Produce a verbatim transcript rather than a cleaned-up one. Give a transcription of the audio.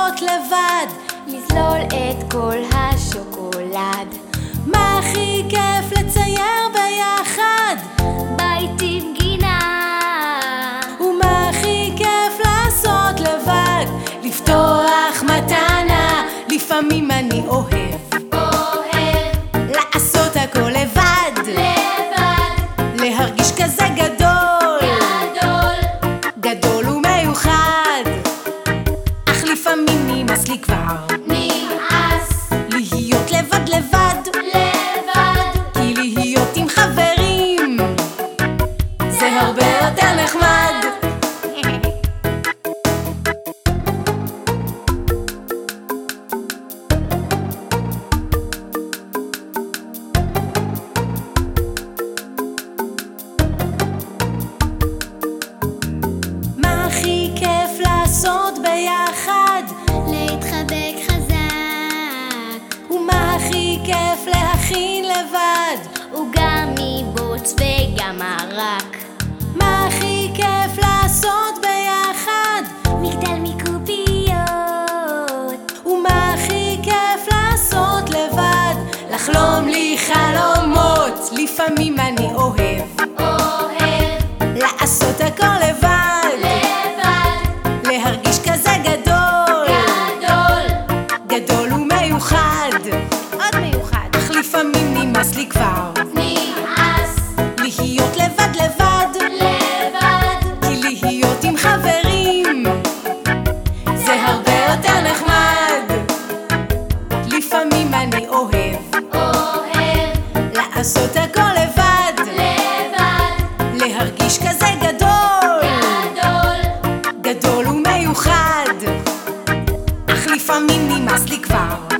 לעשות לבד, לזלול את כל השוקולד. מה הכי כיף לצייר ביחד? בית עם גינה. ומה הכי כיף לעשות לבד? לפתוח מתנה, לפעמים אני אוהב אוהב לעשות הכל לבד, לבד. להרגיש כזה גדול, גדול גדול ומיוחד. אך לפעמים נמאס לי כבר נמאס להיות לבד לבד, לבד. כי להיות עם חברים זה הרבה יותר נחמד. מה הכי כיף לעשות ביחד? להתחבק חזק. ומה הכי כיף להכין לבד? עוגה מבוץ וגם מרק. מה הכי כיף לעשות ביחד? מגדל מקוביות. ומה הכי כיף לעשות לבד? לחלום לי חלומות, לפעמים אני אוהב אוהב לעשות הכל לבד, לבד. להרגיש כזה גדול, גדול גדול ומיוחד. עוד מיוחד. אך לפעמים נמאס לי כבר נמאס להיות לבד לבד, לבד. כי להיות עם חברים זה הרבה יותר נחמד. לפעמים אני אוהב אוהב לעשות הכל לבד, לבד. להרגיש כזה גדול, גדול גדול ומיוחד. אך לפעמים נמאס לי כבר